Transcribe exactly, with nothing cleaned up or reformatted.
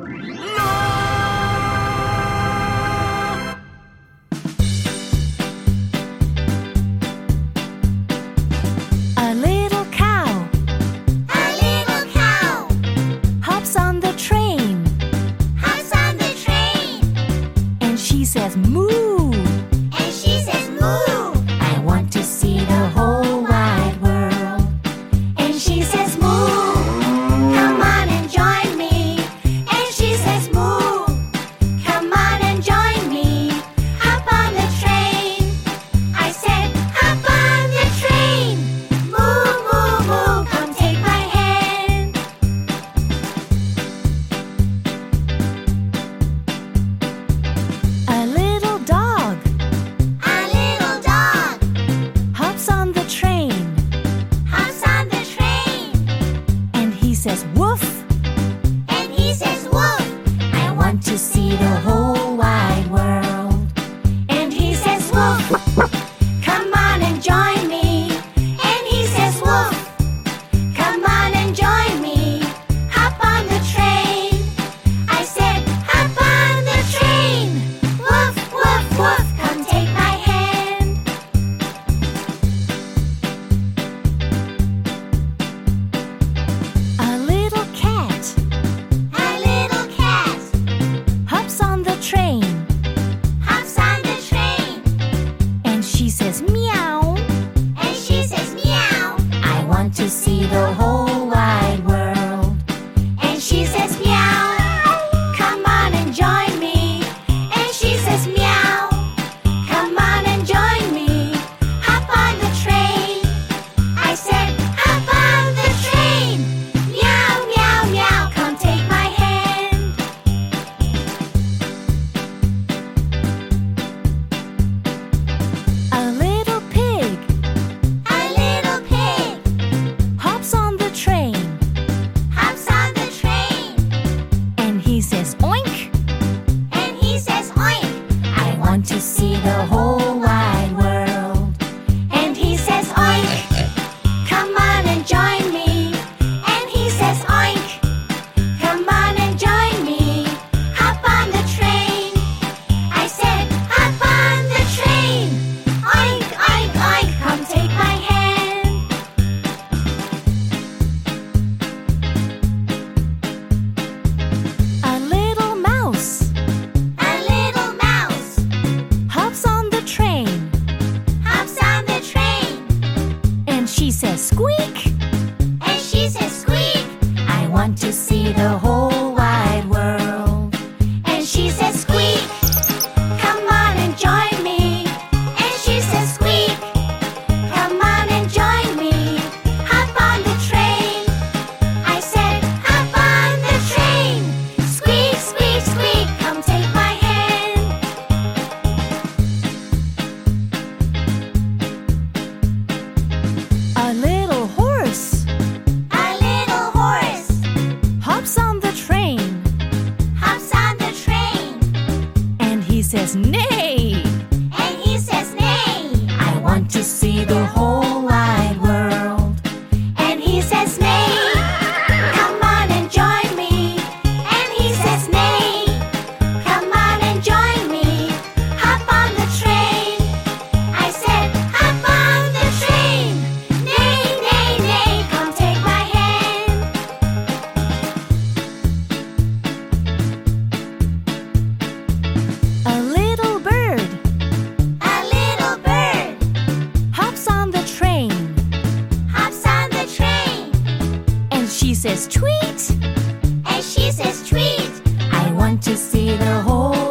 A little cow, A little cow hops on the train, hops on the train, and she says, "Moo! and she says, "Moo!" I want to see the whole wide world." And she says, "Moo! Come on and join me." And she says, "Moo! Come on and join me. Hop on the train." I said, "Hop on the train. Moo, moo, moo, come take my hand." A little dog A little dog hops on the train, hops on the train, and he says, "Woof! and he says, "Woof!" I want to see the whole wide world." And he says, "Woof! Come on and join me." And he says, "Woof! Come on and join me. Hop on the train." I said, "Hop on the train. Woof, woof, woof, come take my hand." A little cat A little cat hops on the train, hops on the train, and she says, "Meow! and she says, "Meow!" I want to see the whole wide world." And she says, "Meow! Come on and join me." And she says, "Meow! Come on and join me. Hop on the train." I said, "Hop on the train. Meow, meow, meow, come take my hand." A little pig A little pig hops on the train, hops on the train, and he says, "Oink! and he says, "Oink!" I want to see the whole wide world." And he says, "Oink! Come on and join me." And he says, "Oink! Come on and join me. Hop on the train." I said, "Hop on the train. Oink, oink, oink, come take my hand." A little mouse A little mouse hops on the train, hops on the train, and she says, "Squeak! and she says, "Squeak!" I want to see the whole wide world." And she says, "Squeak! Come on and join me." And she says, "Squeak! Come on and join me. Hop on the train." I said, "Hop on the train. Squeak, squeak, squeak, come take my hand." A little horse A little horse hops on the train, hops on the train, and he says, "Neigh! and he says, "Neigh!" I want to see the whole wide world." And he says, "Neigh! Come on and join me." And he says, "Neigh! Come on and join me. Hop on the train." I said, "Hop on the train. Neigh, neigh, neigh, come take my hand." A little bird A little bird hops on the train, hops on the train, and she says, "Tweet! and she says, "Tweet!" I want to see the whole